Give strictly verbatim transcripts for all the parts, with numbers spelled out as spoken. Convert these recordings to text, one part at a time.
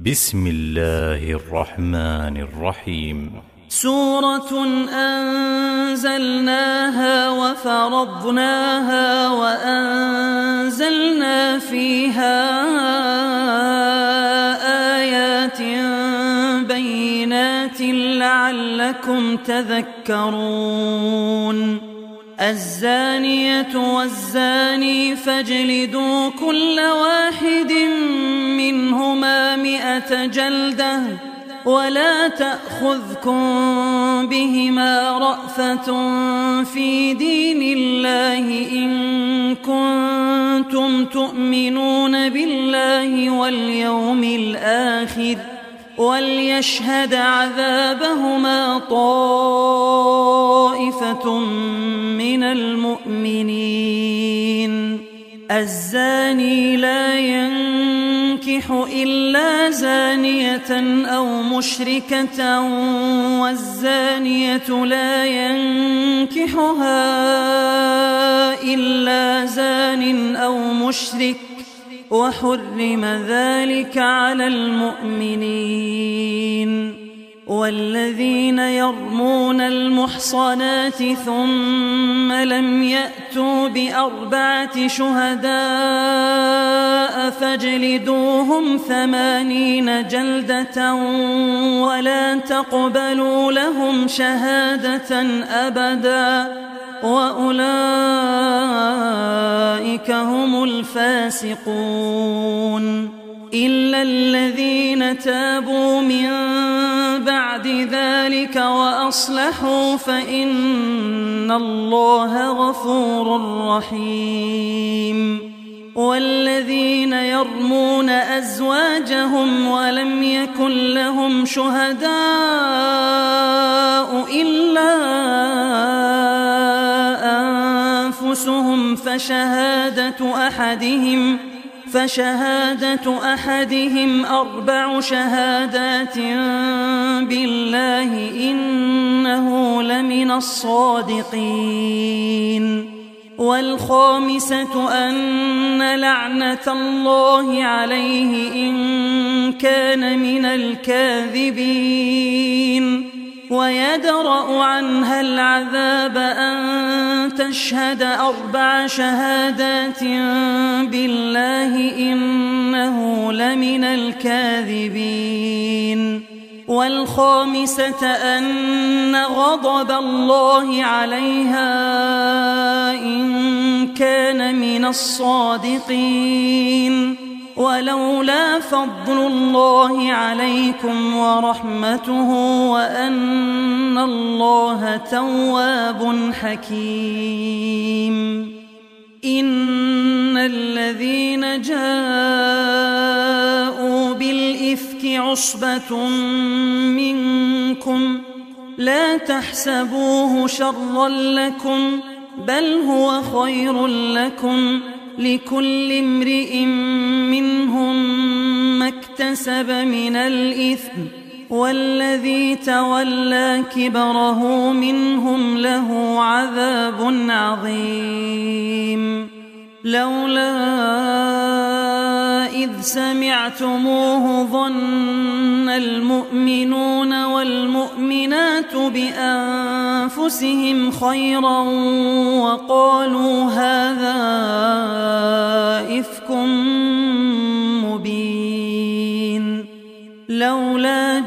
بسم الله الرحمن الرحيم. سورة أنزلناها وفرضناها وأنزلنا فيها آيات بينات لعلكم تذكرون. الزانية والزاني فاجلدوا كل واحد منهما مئة جلدة ولا تأخذكم بهما رأفة في دين الله إن كنتم تؤمنون بالله واليوم الآخر وليشهد عذابهما طائفة من المؤمنين. الزاني لا ينكح إلا زانية أو مشركة والزانية لا ينكحها إلا زان أو مشرك وحرم ذلك على المؤمنين. والذين يرمون المحصنات ثم لم يأتوا بأربعة شهداء فاجلدوهم ثمانين جلدة ولا تقبلوا لهم شهادة أبدا وأولئك هم الفاسقون. إلا الذين تابوا من بعد ذلك وأصلحوا فإن الله غفور رحيم. والذين يرمون أزواجهم ولم يكن لهم شهداء إلا أنفسهم فشهادة أحدهم فشهادة أحدهم أربع شهادات بالله إنه لمن الصادقين. والخامسة أن لعنة الله عليه إن كان من الكاذبين. ويدرأ عنها العذاب أن تشهد أربع شهادات بالله إنه لمن الكاذبين. والخامسة أن غضب الله عليها إن كان من الصادقين. ولولا فضل الله عليكم ورحمته وأن الله تواب حكيم. إن الذين جاءوا بالإفك عصبة منكم لا تحسبوه شرا لكم بل هو خير لكم لكل امرئ منهم ما اكتسب من الإثم والذي تولى كبره منهم له عذاب عظيم. لولا إذ سمعتموه ظن المؤمنون والمؤمنات بأنفسهم خيرا وقالوا هذا إفك مبين. لولا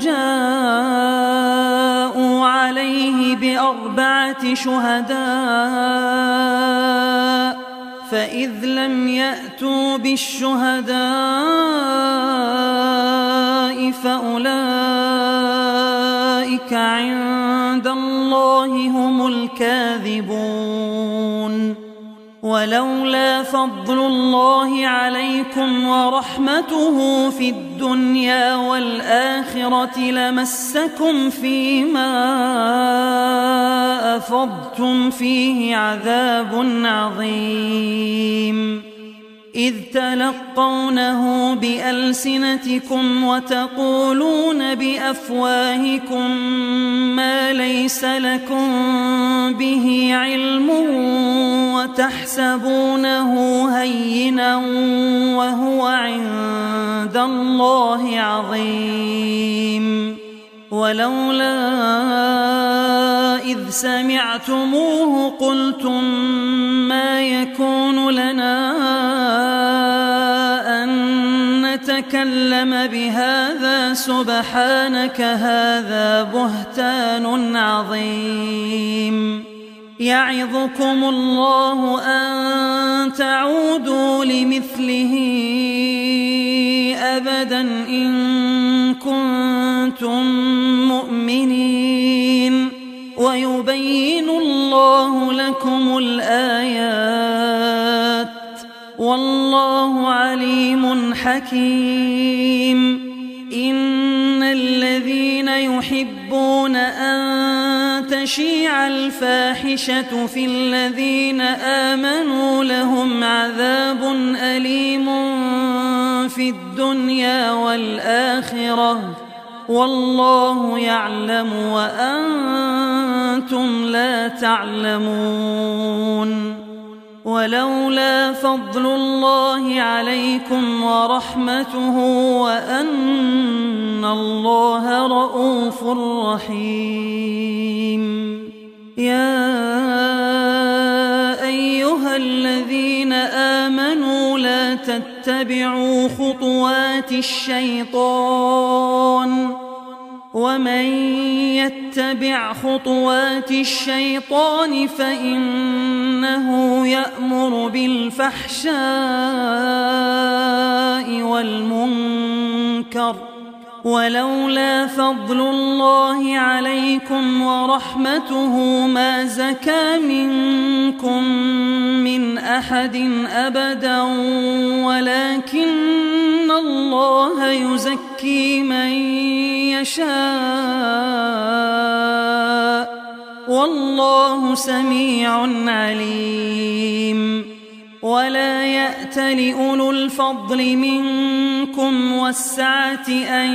جاءوا عليه بأربعة شهداء فإذ لم يأتوا بالشهداء فأولئك عند الله هم الكاذبون. ولولا فضل الله عليكم ورحمته في الدنيا والآخرة لمسكم فيما أفضتم فيه عذاب عظيم. إذ تلقونه بألسنتكم وتقولون بأفواهكم ما ليس لكم به علم وتحسبونه هينا وهو عند الله عظيم. ولولا إذ سمعتموه قلتم ما يكون لنا أن نتكلم بهذا سبحانك هذا بهتان عظيم. يعظكم الله أن تعودوا لمثله أبدا إن كنتم مؤمنين ويبين الله لكم الآيات والله عليم حكيم. إن الذين يحبون أن تشيع الفاحشة في الذين آمنوا لهم عذاب أليم في الدنيا والآخرة والله يعلم وأنتم لا تعلمون. ولولا فضل الله عليكم ورحمته وأن الله رؤوف رحيم. يا أيها الذين آمنوا لا تتبعوا خطوات الشيطان ومن يتبع خطوات الشيطان فإنه يأمر بالفحشاء والمنكر. ولولا فضل الله عليكم ورحمته ما زكى منكم من أحد أبدا ولكن الله يزكي من يشاء والله سميع عليم. ولا يأت لأولو الفضل منكم والسعة أن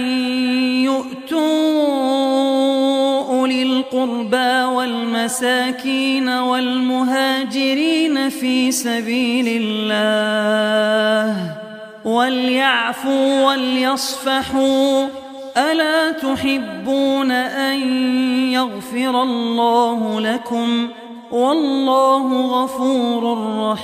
يؤتوا أولي القربى والمساكين والمهاجرين في سبيل الله وليعفوا وليصفحوا ألا تحبون أن يغفر الله لكم والله غفور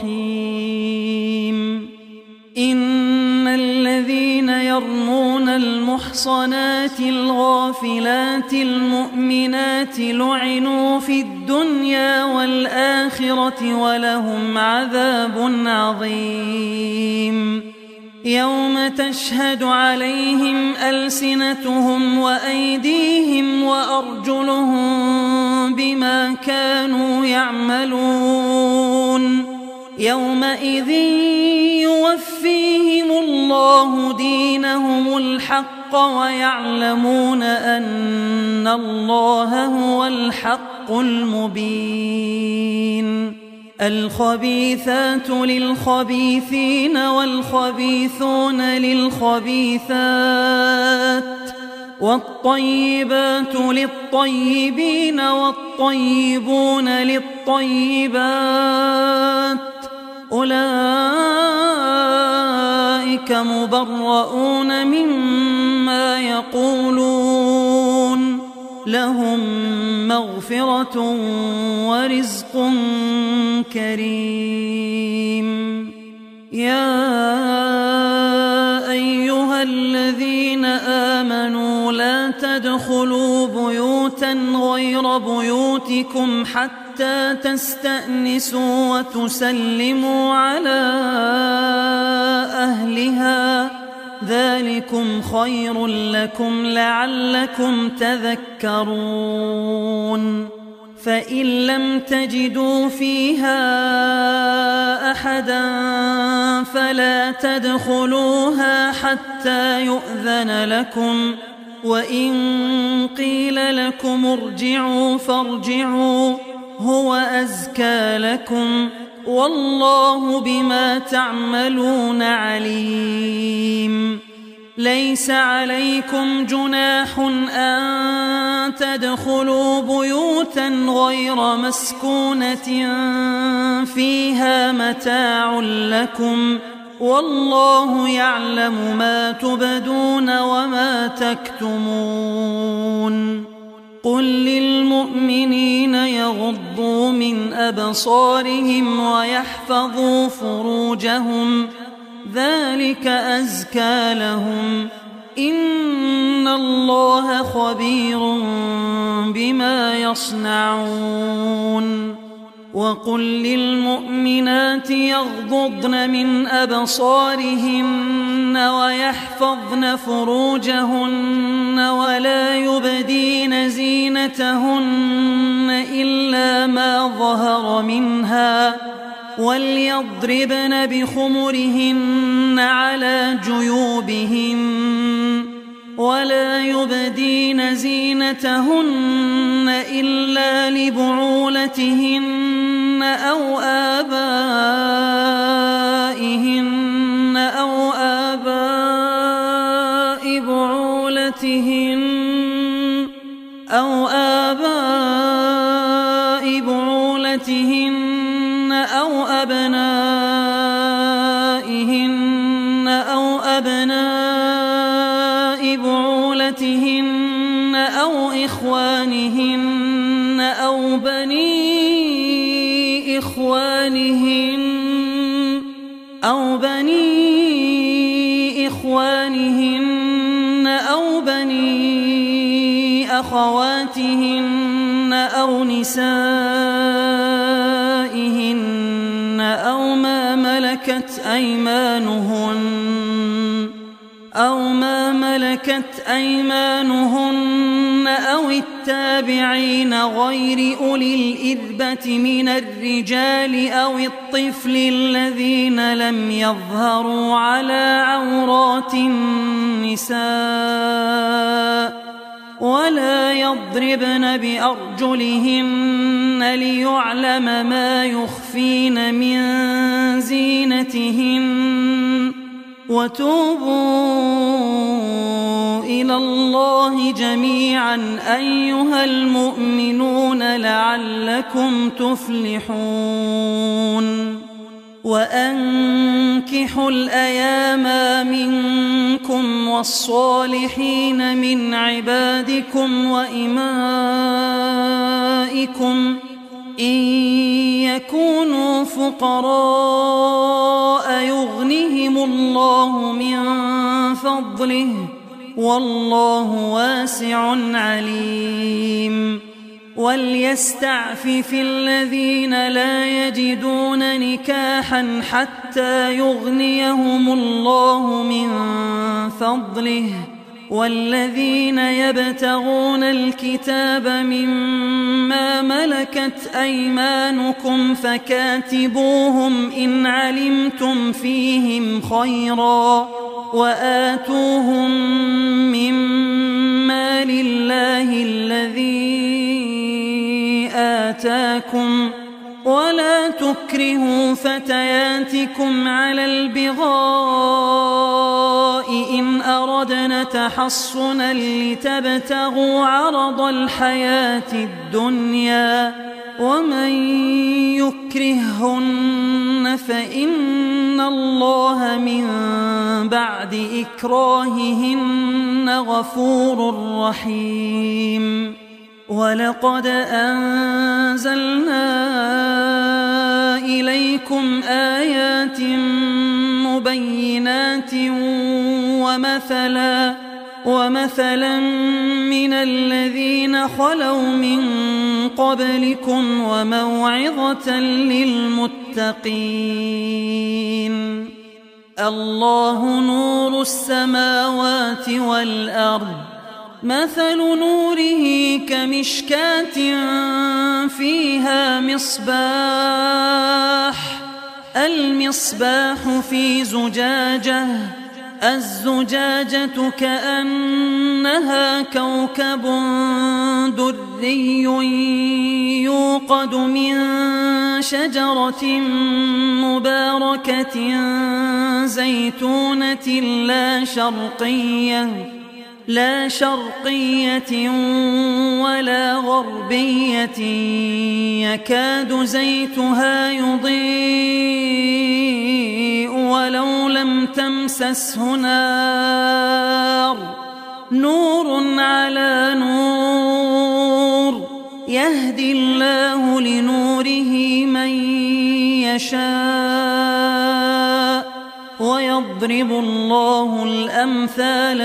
رحيم. إن الذين يرمون المحصنات الغافلات المؤمنات لعنوا في الدنيا والآخرة ولهم عذاب عظيم. يوم تشهد عليهم ألسنتهم وأيديهم وأرجلهم بما كانوا يعملون يومئذ يوفيهم الله دينهم الحق ويعلمون أن الله هو الحق المبين. الخبيثات للخبيثين والخبيثون للخبيثات والطيبات للطيبين والطيبون للطيبات أولئك مبرؤون مما يقولون لهم مغفرة ورزق كريم. يا أيها الذين آمنوا لا تدخلوا بيوتا غير بيوتكم حتى تستأنسوا وتسلموا على أهلها ذلكم خير لكم لعلكم تذكرون. فإن لم تجدوا فيها أحدا فلا تدخلوها حتى يؤذن لكم وإن قيل لكم ارجعوا فارجعوا هو أزكى لكم والله بما تعملون عليم. ليس عليكم جناح أن تدخلوا بيوتا غير مسكونة فيها متاع لكم، والله يعلم ما تبدون وما تكتمون. قل للمؤمنين يغضوا من أبصارهم ويحفظوا فروجهم، ذلك أزكى لهم، إن الله خبير بما يصنعون. وقل للمؤمنات يغضضن من أبصارهن ويحفظن فروجهن ولا يبدين زينتهن إلا ما ظهر منها، وليضربن بخمرهن على جيوبهن، ولا يبدين زينتهن إلا لبعولتهن أو آبائهن أو آباء بعولتهن أو آباء بعولتهن أو أبنائهن أو أبناء بعولتهن أو إخوانهن أو بني إخوانهن أو بني إخوانهن أو بني أخواتهن أو نسائهن أو ما ملكت أيمانهن أو ما ملكت أيمانهن أو التابعين غير أولي الإربة من الرجال أو الطفل الذين لم يظهروا على عورات النساء، ولا يضربن بأرجلهن ليعلم ما يخفين من زينتهن، وتوبوا إلى الله جميعا أيها المؤمنون لعلكم تفلحون. وأنكحوا الأيام منكم والصالحين من عبادكم وإمائكم إن يكونوا فقراء يغنهم الله من فضله، والله واسع عليم. وليستعفف الذين لا يجدون نكاحا حتى يغنيهم الله من فضله، والذين يبتغون الكتاب مما ملكت أيمانكم فكاتبوهم إن علمتم فيهم خيرا، وآتوهم مما لله الذي آتاكم، ولا تكرهوا فتياتكم على البغاء إن أردنا تحصنا لتبتغوا عرض الحياة الدنيا، ومن يكرههن فإن الله من بعد إكراههن غفور رحيم. ولقد أنزلنا إليكم آيات مبينات ومثلا ومثلا من الذين خلوا من قبلكم وموعظة للمتقين. الله نور السماوات والأرض، مثل نوره كمشكاة فيها مصباح، المصباح في زجاجة، الزجاجة كأن كأنها كوكب دري يوقد من شجرة مباركة زيتونة لا شرقية لا شرقية ولا غربية يكاد زيتها يضيء ولو لم تمسسه نار نور على نور يهدي الله لنوره من يشاء ويضرب الله الأمثال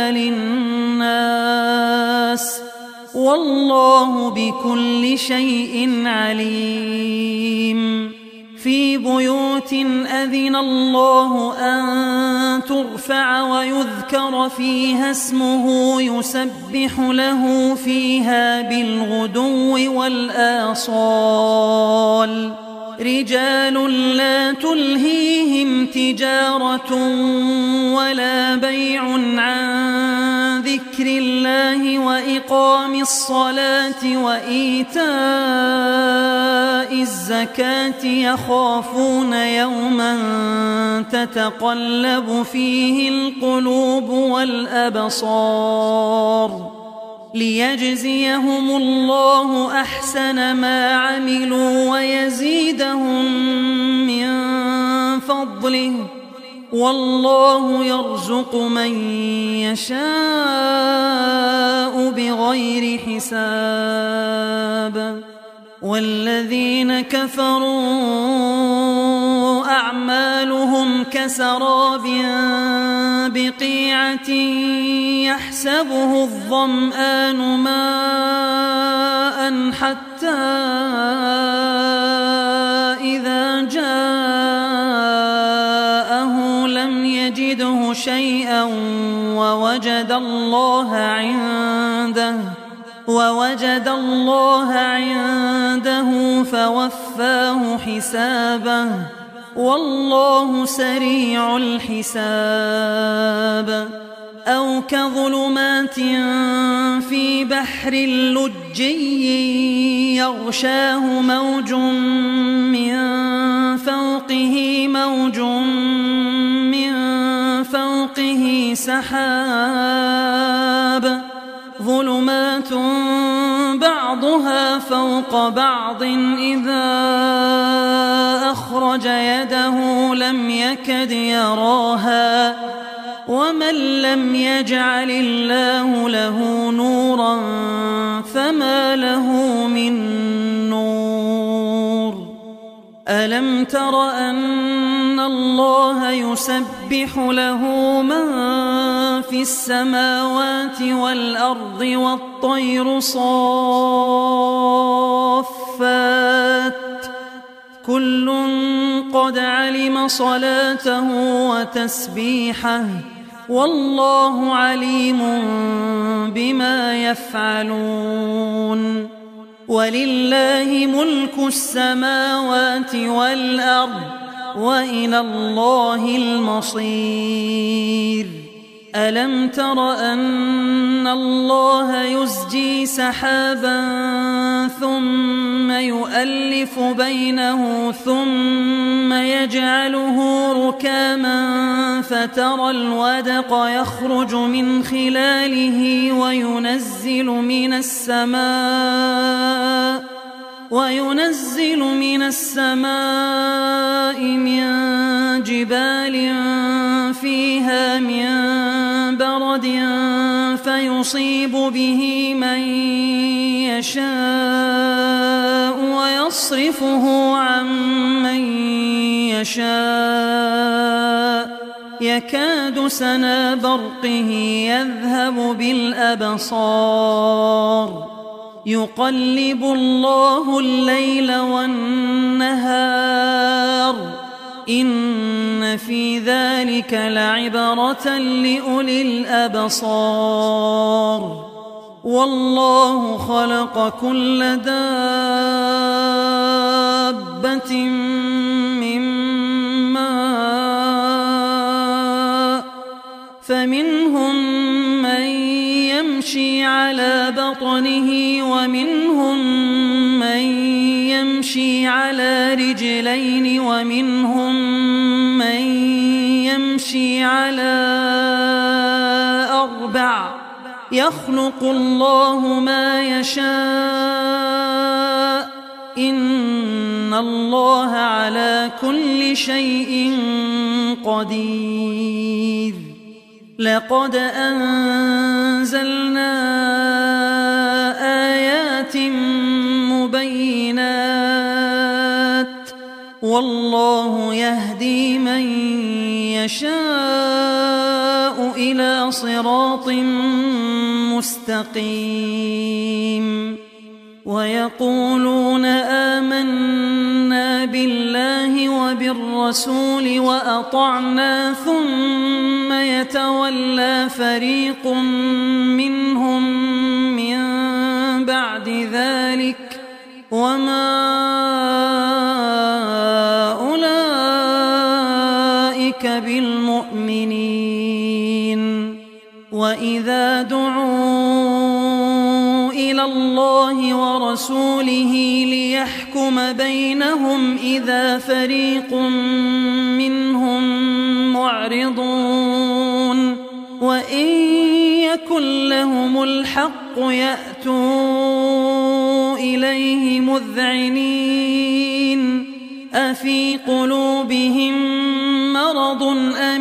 للناس والله بكل شيء عليم. في بيوت أذن الله أن ترفع ويذكر فيها اسمه يسبح له فيها بالغدو والآصال رجال لا تلهيهم تجارة ولا بيع عن ذكر الله وإقام الصلاة وإيتاء الزكاة يخافون يوما تتقلب فيه القلوب والأبصار ليجزيهم الله أحسن ما عملوا ويزيدهم من فضله والله يرزق من يشاء بغير حساب. والذين كفروا أعمالهم كسراب بقيعة يحسبه الظمآن ماء حتى إذا جاءه لم يجده شيئا ووجد الله عنده ووجد الله عنده فوفاه حسابه والله سريع الحساب. أو كظلمات في بحر لجي يغشاه موج من فوقه موج من فوقه سحاب ظلمات بعضها فوق بعض إذا أخرج يده لم يكد يراها ومن لم يجعل الله له نورا فما له من نور. ألم تر أن الله يسبح له من في السماوات والأرض والطير صافات كل قد علم صلاته وتسبيحه والله عليم بما يفعلون. ولله ملك السماوات والأرض وإلى الله المصير. ألم تر أن الله يزجي سحابا ثم يؤلف بينه ثم يجعله ركاما فترى الودق يخرج من خلاله وينزل من السماء وينزل من السماء من جبال فيها من برد فيصيب به من يشاء ويصرفه عن من يشاء يكاد سنا برقه يذهب بالأبصار يقلب الله الليل والنهار إن في ذلك لعبرة لأولي الأبصار. والله خلق كل دابة من ماء فمنهم من يمشي على بطنه ومنهم من يمشي على رجلين ومنهم من يمشي على أربع يخلق الله ما يشاء إن الله على كل شيء قدير. لقد أنزلنا آيات مبينات والله يهدي من يشاء إلى صراط مستقيم. ويقولون آمنا بالله وبالرسول وأطعنا ثم يتولى فريق منهم من بعد ذلك وما أولئك بالمؤمنين. وإذا دعوا إلى الله ورسوله ليحكم بينهم إذا فريق منهم معرضون وإن يكن لهم الحق يأتوا إليه مذعنين. أفي قلوبهم مرض أم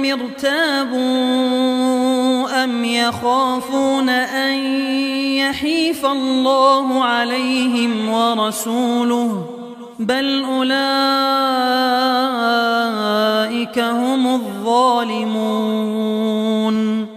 ارتابوا أم يخافون أن يحيف الله عليهم ورسوله بل أولئك هم الظالمون.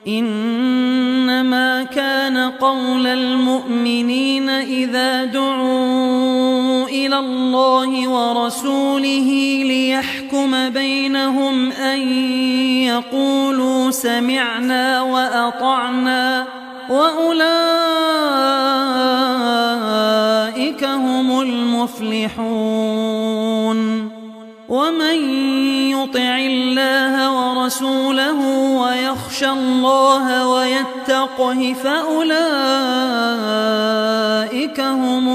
إنما كان قول المؤمنين إذا دعوا إلى الله ورسوله ليحكم بينهم أن يقولوا سمعنا وأطعنا وأولئك هم المفلحون. ومن يطع الله ورسوله ويخشى الله ويتقه فأولئك هم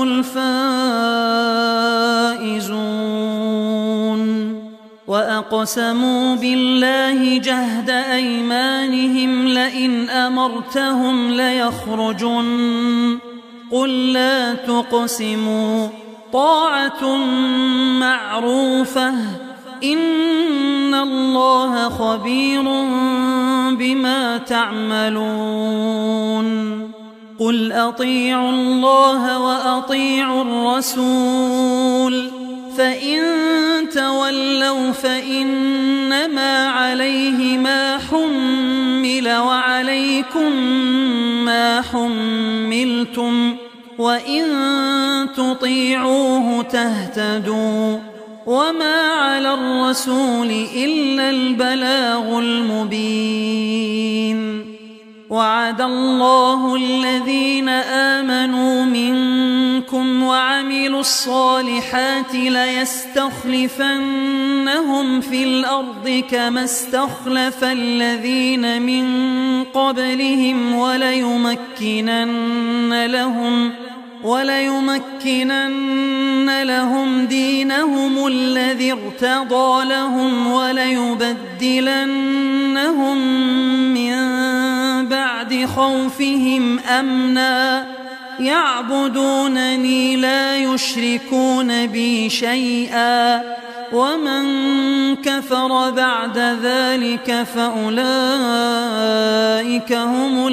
الفائزون. وأقسموا بالله جهد أيمانهم لئن أمرتهم ليخرجن قل لا تقسموا طاعة معروفة إن الله خبير بما تعملون. قل أطيعوا الله وأطيعوا الرسول فإن تولوا فإنما عليه ما حمل وعليكم ما حملتم وإن تطيعوه تهتدوا وما على الرسول إلا البلاغ المبين. وعد الله الذين آمنوا منكم وعملوا الصالحات ليستخلفنهم في الأرض كما استخلف الذين من قبلهم وليمكنن لهم وليمكنن لهم دينهم الذي ارتضى لهم وليبدلنهم من بعد خوفهم أمنا يعبدونني لا يشركون بي شيئا ومن كفر بعد ذلك فأولئك هم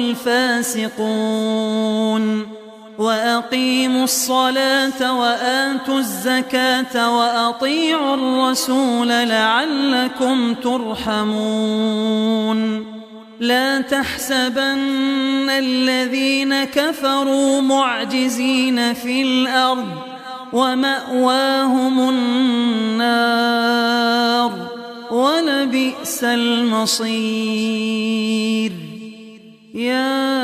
الفاسقون. وأقيموا الصلاة وآتوا الزكاة وأطيعوا الرسول لعلكم ترحمون. لا تحسبن الذين كفروا معجزين في الأرض ومأواهم النار ولبئس المصير. يا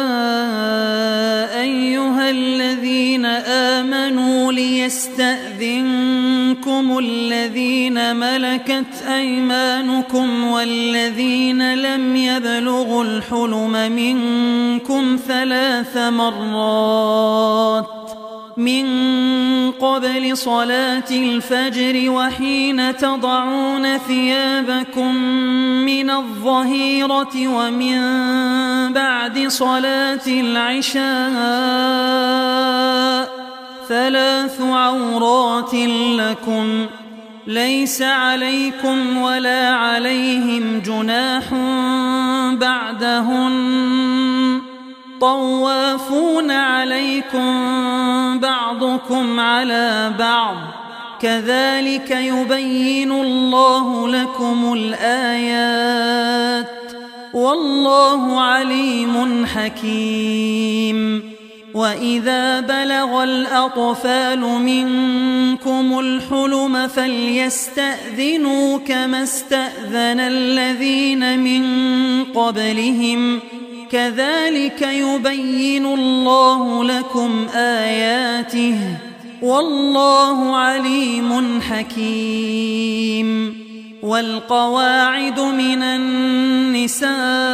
أيها الذين آمنوا ليستأذنكم الذين الذين ملكت أيمانكم والذين لم يبلغوا الحلم منكم ثلاث مرات من قبل صلاة الفجر وحين تضعون ثيابكم من الظهيرة ومن بعد صلاة العشاء ثلاث عورات لكم ليس عليكم ولا عليهم جناح بعدهن طوافون عليكم بعضكم على بعض كذلك يبين الله لكم الآيات والله عليم حكيم. وإذا بلغ الأطفال منكم الحلم فليستأذنوا كما استأذن الذين من قبلهم كذلك يبين الله لكم آياته والله عليم حكيم. والقواعد من النساء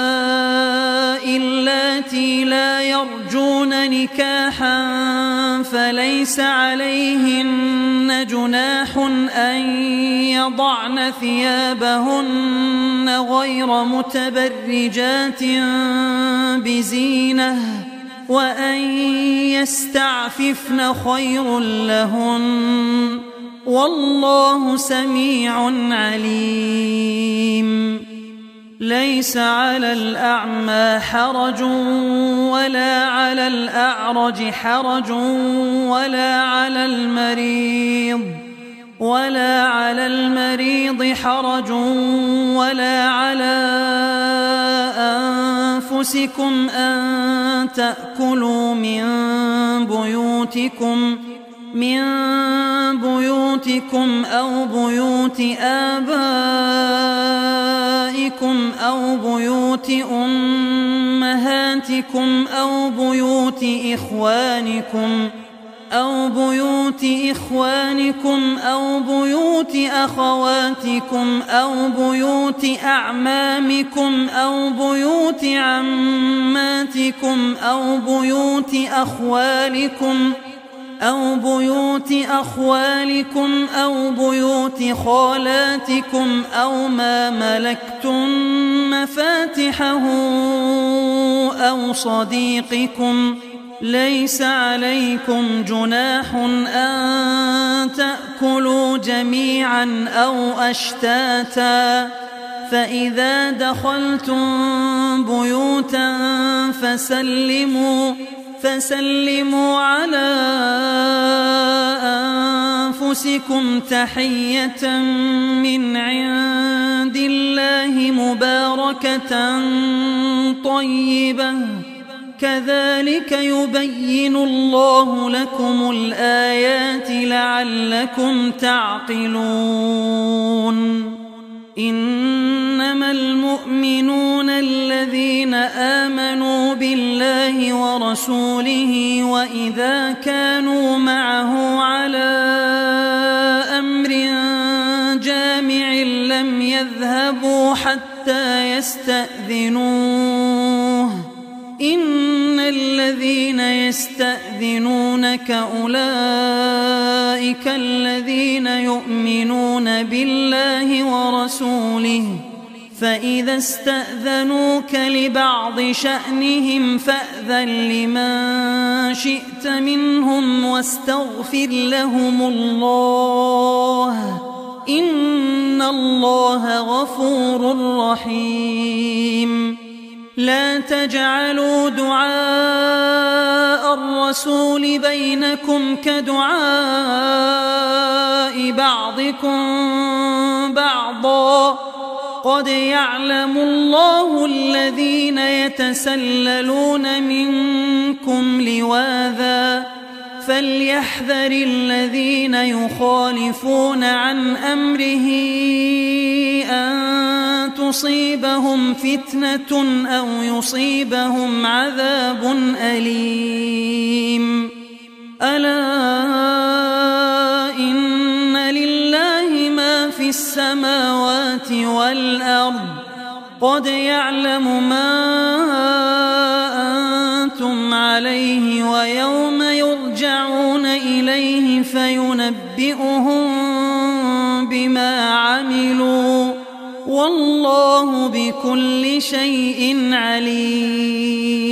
اللاتي لا يرجون نكاحا فليس عليهن جناح أن يضعن ثيابهن غير متبرجات بزينة وأن يستعففن خير لهن والله سميع عليم. ليس على الأعمى حرج ولا على الأعرج حرج ولا على المريض ولا على المريض حرج ولا على أنفسكم أن تأكلوا من بيوتكم من بيوتكم أو بيوت آبائكم أو بيوت أمهاتكم أو بيوت إخوانكم أو بيوت إخوانكم أو بيوت أخواتكم أو بيوت أعمامكم أو بيوت عماتكم أو بيوت أخوالكم أو بيوت أخوالكم أو بيوت خالاتكم أو ما ملكتم مفاتحه أو صديقكم ليس عليكم جناح أن تأكلوا جميعا أو أشتاتا فإذا دخلتم بيوتا فسلموا فسلموا على أنفسكم تحية من عند الله مباركة طيبة كذلك يبين الله لكم الآيات لعلكم تعقلون. إنما المؤمنون الذين آمنوا بالله ورسوله وإذا كانوا معه على أمر جامع لم يذهبوا حتى يستأذنوه إن الذين يستأذنونك أولئك الذين يؤمنون بالله ورسوله فإذا استأذنوك لبعض شأنهم فأذن لمن شئت منهم واستغفر لهم الله إن الله غفور رحيم. لا تجعلوا دعاء الرسول بينكم كدعاء بعضكم بعضا قد يعلم الله الذين يتسللون منكم لواذا فليحذر الذين يخالفون عن أمره أن تصيبهم فتنة أو يصيبهم عذاب أليم. ألا إن لله ما في السماوات والأرض قد يعلم ما أنتم عليه ويوم يرجعون إليه فينبئهم بما عملوا والله بكل شيء عليم.